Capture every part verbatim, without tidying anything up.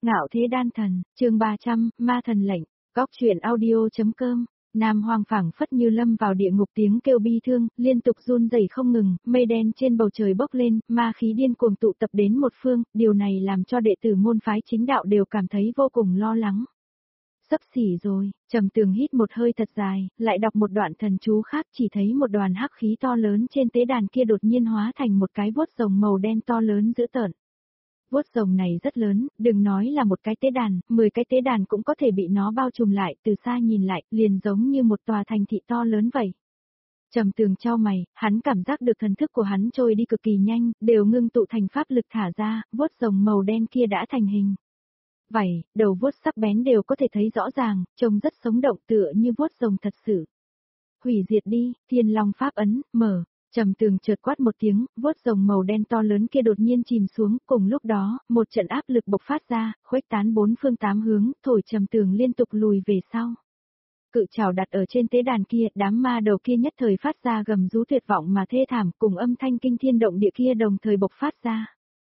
Ngạo thế đan thần, chương ba trăm, ma thần lệnh, góc truyện audio.com. Nam Hoang phảng phất như lâm vào địa ngục, tiếng kêu bi thương, liên tục run rẩy không ngừng, mây đen trên bầu trời bốc lên, ma khí điên cuồng tụ tập đến một phương, điều này làm cho đệ tử môn phái chính đạo đều cảm thấy vô cùng lo lắng. Sắp xỉ rồi, Trầm Tường hít một hơi thật dài, lại đọc một đoạn thần chú khác, chỉ thấy một đoàn hắc khí to lớn trên tế đàn kia đột nhiên hóa thành một cái vuốt rồng màu đen to lớn dữ tợn. Vuốt rồng này rất lớn, đừng nói là một cái tế đàn, mười cái tế đàn cũng có thể bị nó bao trùm lại, từ xa nhìn lại, liền giống như một tòa thành thị to lớn vậy. Trầm Tường chau mày, hắn cảm giác được thần thức của hắn trôi đi cực kỳ nhanh, đều ngưng tụ thành pháp lực thả ra, vuốt rồng màu đen kia đã thành hình. Vảy, đầu vuốt sắc bén đều có thể thấy rõ ràng, trông rất sống động tựa như vuốt rồng thật sự. Hủy diệt đi, Thiên Long pháp ấn, mở. Trầm Tường chợt quát một tiếng, vuốt rồng màu đen to lớn kia đột nhiên chìm xuống, cùng lúc đó, một trận áp lực bộc phát ra, khuếch tán bốn phương tám hướng, thổi Trầm Tường liên tục lùi về sau. Cự trảo đặt ở trên tế đàn kia, đám ma đầu kia nhất thời phát ra gầm rú tuyệt vọng mà thê thảm, cùng âm thanh kinh thiên động địa kia đồng thời bộc phát ra.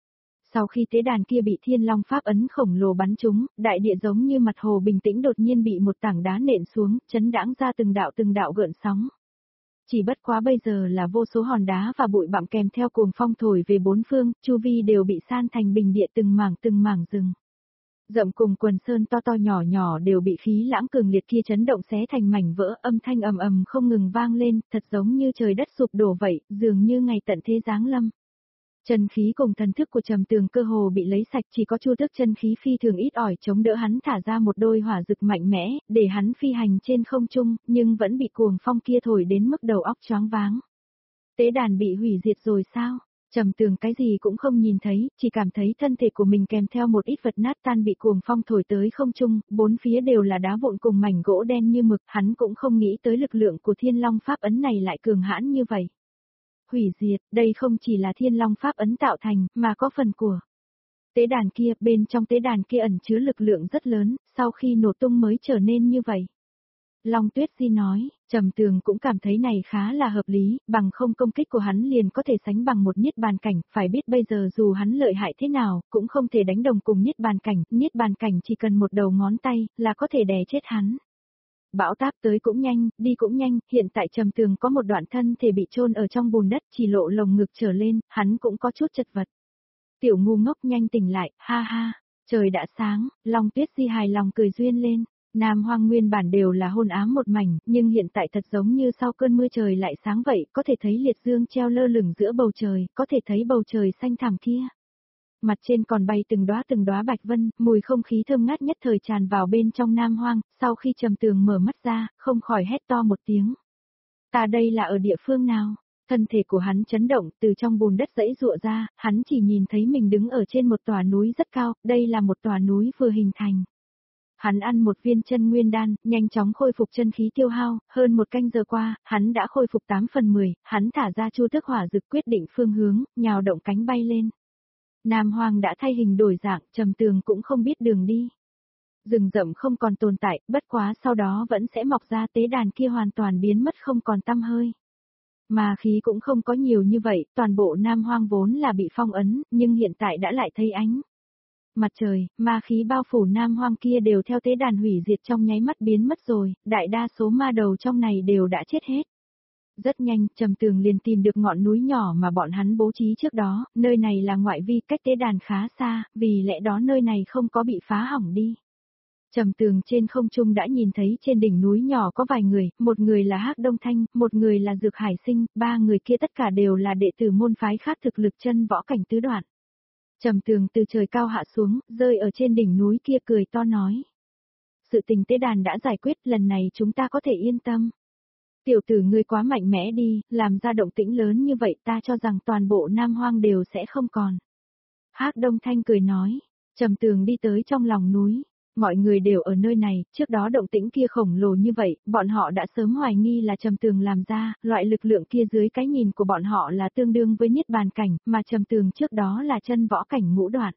Sau khi tế đàn kia bị Thiên Long pháp ấn khổng lồ bắn trúng, đại địa giống như mặt hồ bình tĩnh đột nhiên bị một tảng đá nện xuống, chấn đãng ra từng đạo từng đạo gợn sóng. Chỉ bất quá bây giờ là vô số hòn đá và bụi bặm kèm theo cuồng phong thổi về bốn phương, chu vi đều bị san thành bình địa từng mảng từng mảng rừng. Rậm cùng quần sơn to to nhỏ nhỏ đều bị khí lãng cường liệt kia chấn động xé thành mảnh vỡ, âm thanh ầm ầm không ngừng vang lên, thật giống như trời đất sụp đổ vậy, dường như ngày tận thế giáng lâm. Chân khí cùng thần thức của Trầm Tường cơ hồ bị lấy sạch, chỉ có chu tước chân khí phi thường ít ỏi chống đỡ hắn thả ra một đôi hỏa dực mạnh mẽ, để hắn phi hành trên không trung, nhưng vẫn bị cuồng phong kia thổi đến mức đầu óc choáng váng. Tế đàn bị hủy diệt rồi sao? Trầm Tường cái gì cũng không nhìn thấy, chỉ cảm thấy thân thể của mình kèm theo một ít vật nát tan bị cuồng phong thổi tới không trung, bốn phía đều là đá vụn cùng mảnh gỗ đen như mực, hắn cũng không nghĩ tới lực lượng của Thiên Long pháp ấn này lại cường hãn như vậy. Hủy diệt, đây không chỉ là Thiên Long pháp ấn tạo thành, mà có phần của tế đàn kia, bên trong tế đàn kia ẩn chứa lực lượng rất lớn, sau khi nổ tung mới trở nên như vậy. Long Tuyết Di nói, Trầm Tường cũng cảm thấy này khá là hợp lý, bằng không công kích của hắn liền có thể sánh bằng một niết bàn cảnh, phải biết bây giờ dù hắn lợi hại thế nào, cũng không thể đánh đồng cùng niết bàn cảnh, niết bàn cảnh chỉ cần một đầu ngón tay, là có thể đè chết hắn. Bão táp tới cũng nhanh, đi cũng nhanh, hiện tại Trầm Tường có một đoạn thân thể bị chôn ở trong bùn đất, chỉ lộ lồng ngực trở lên, hắn cũng có chút chật vật. Tiểu ngu ngốc nhanh tỉnh lại, ha ha, trời đã sáng, Long Tuyết Di hài lòng cười duyên lên. Nam Hoang nguyên bản đều là hôn ám một mảnh, nhưng hiện tại thật giống như sau cơn mưa trời lại sáng vậy, có thể thấy liệt dương treo lơ lửng giữa bầu trời, có thể thấy bầu trời xanh thẳm kia. Mặt trên còn bay từng đóa từng đóa bạch vân, mùi không khí thơm ngát nhất thời tràn vào bên trong Nam Hoang, sau khi Trầm Tường mở mắt ra, không khỏi hét to một tiếng. Ta đây là ở địa phương nào? Thân thể của hắn chấn động, từ trong bùn đất giãy giụa ra, hắn chỉ nhìn thấy mình đứng ở trên một tòa núi rất cao, đây là một tòa núi vừa hình thành. Hắn ăn một viên chân nguyên đan, nhanh chóng khôi phục chân khí tiêu hao, hơn một canh giờ qua, hắn đã khôi phục tám phần mười, hắn thả ra chu tước hỏa dực quyết định phương hướng, nhào động cánh bay lên. Nam Hoang đã thay hình đổi dạng, Trầm Tường cũng không biết đường đi. Rừng rậm không còn tồn tại, bất quá sau đó vẫn sẽ mọc ra, tế đàn kia hoàn toàn biến mất không còn tăm hơi. Mà khí cũng không có nhiều như vậy, toàn bộ Nam Hoang vốn là bị phong ấn, nhưng hiện tại đã lại thấy ánh mặt trời, ma khí bao phủ Nam Hoang kia đều theo tế đàn hủy diệt trong nháy mắt biến mất rồi, đại đa số ma đầu trong này đều đã chết hết. Rất nhanh, Trầm Tường liền tìm được ngọn núi nhỏ mà bọn hắn bố trí trước đó, nơi này là ngoại vi cách tế đàn khá xa, vì lẽ đó nơi này không có bị phá hỏng đi. Trầm Tường trên không trung đã nhìn thấy trên đỉnh núi nhỏ có vài người, một người là Hắc Đông Thanh, một người là Dược Hải Sinh, ba người kia tất cả đều là đệ tử môn phái khác thực lực chân võ cảnh tứ đoạn. Trầm Tường từ trời cao hạ xuống, rơi ở trên đỉnh núi kia cười to nói. Sự tình tế đàn đã giải quyết, lần này chúng ta có thể yên tâm. Tiểu tử ngươi quá mạnh mẽ đi, làm ra động tĩnh lớn như vậy, ta cho rằng toàn bộ Nam Hoang đều sẽ không còn. Hắc Đông Thanh cười nói, Trầm Tường đi tới trong lòng núi, mọi người đều ở nơi này, trước đó động tĩnh kia khổng lồ như vậy, bọn họ đã sớm hoài nghi là Trầm Tường làm ra, loại lực lượng kia dưới cái nhìn của bọn họ là tương đương với niết bàn cảnh, mà Trầm Tường trước đó là chân võ cảnh ngũ đoạn.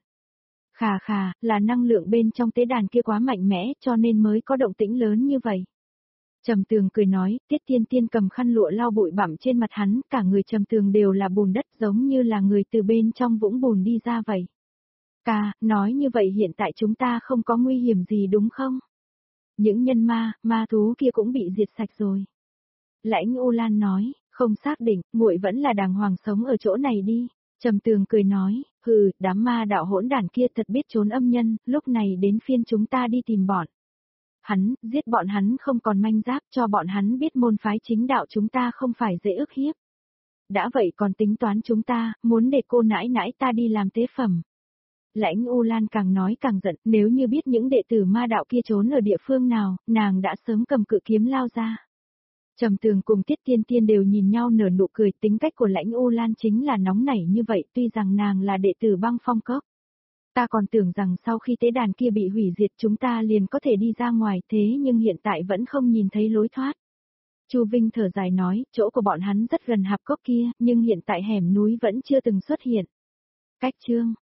Khà khà, là năng lượng bên trong tế đàn kia quá mạnh mẽ, cho nên mới có động tĩnh lớn như vậy. Trầm Tường cười nói, Tiết Tiên Tiên cầm khăn lụa lau bụi bặm trên mặt hắn, cả người Trầm Tường đều là bùn đất giống như là người từ bên trong vũng bùn đi ra vậy. Ca, nói như vậy hiện tại chúng ta không có nguy hiểm gì đúng không? Những nhân ma, ma thú kia cũng bị diệt sạch rồi. Lãnh U Lan nói, không xác định, muội vẫn là đàng hoàng sống ở chỗ này đi. Trầm Tường cười nói, hừ, đám ma đạo hỗn đản kia thật biết trốn âm nhân, lúc này đến phiên chúng ta đi tìm bọn. Hắn, giết bọn hắn không còn manh giáp, cho bọn hắn biết môn phái chính đạo chúng ta không phải dễ ức hiếp. Đã vậy còn tính toán chúng ta, muốn để cô nãi nãi ta đi làm tế phẩm. Lãnh U Lan càng nói càng giận, nếu như biết những đệ tử ma đạo kia trốn ở địa phương nào, nàng đã sớm cầm cự kiếm lao ra. Trầm Tường cùng Tiết Tiên Tiên đều nhìn nhau nở nụ cười, tính cách của Lãnh U Lan chính là nóng nảy như vậy, tuy rằng nàng là đệ tử Băng Phong Cốc. Ta còn tưởng rằng sau khi tế đàn kia bị hủy diệt chúng ta liền có thể đi ra ngoài, thế nhưng hiện tại vẫn không nhìn thấy lối thoát. Chu Vinh thở dài nói, chỗ của bọn hắn rất gần hạp cốc kia, nhưng hiện tại hẻm núi vẫn chưa từng xuất hiện. Cách chương